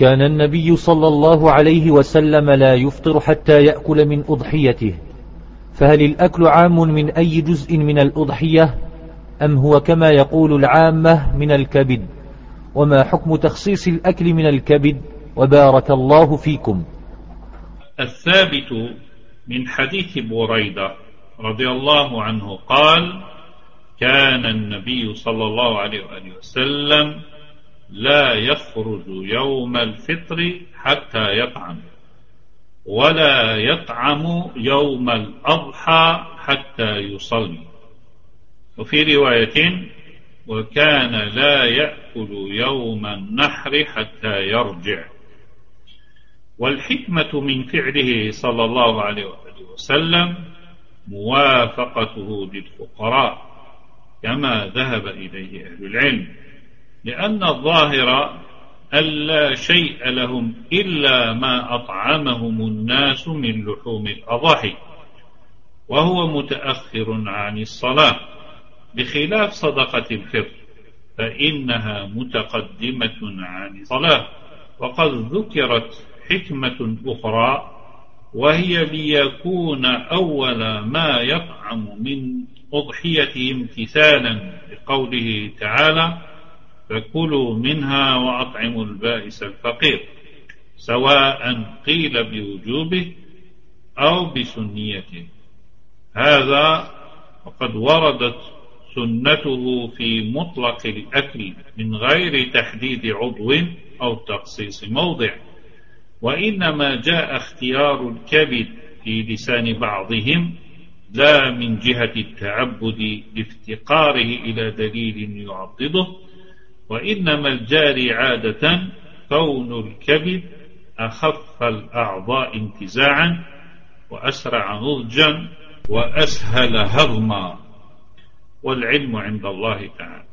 كان النبي صلى الله عليه وسلم لا يفطر حتى يأكل من أضحيته، فهل الأكل عام من أي جزء من الأضحية أم هو كما يقول العامة من الكبد؟ وما حكم تخصيص الأكل من الكبد؟ وبارك الله فيكم. الثابت من حديث بريدة رضي الله عنه قال: كان النبي صلى الله عليه وآله وسلم لا يخرج يوم الفطر حتى يطعم، ولا يطعم يوم الأضحى حتى يصلي. وفي رواية: وكان لا يأكل يوم النحر حتى يرجع. والحكمة من فعله صلى الله عليه وسلم موافقته للفقراء كما ذهب إليه أهل العلم، لأن الظاهر ألا شيء لهم إلا ما أطعمهم الناس من لحوم الأضاحي، وهو متأخر عن الصلاة، بخلاف صدقة الفطر فإنها متقدمة عن الصلاة. وقد ذكرت حكمة أخرى، وهي ليكون أول ما يطعم من أضحيته امتثالا لقوله تعالى: فكلوا منها وأطعموا البائس الفقير، سواء قيل بوجوبه أو بسنيته. هذا وقد وردت سنته في مطلق الأكل من غير تحديد عضو أو تخصيص موضع، وإنما جاء اختيار الكبد في لسان بعضهم لا من جهة التعبد لافتقاره إلى دليل يعضده، وإنما الجاري عادة كون الكبد أخف الأعضاء انتزاعا وأسرع نضجا وأسهل هضما، والعلم عند الله تعالى.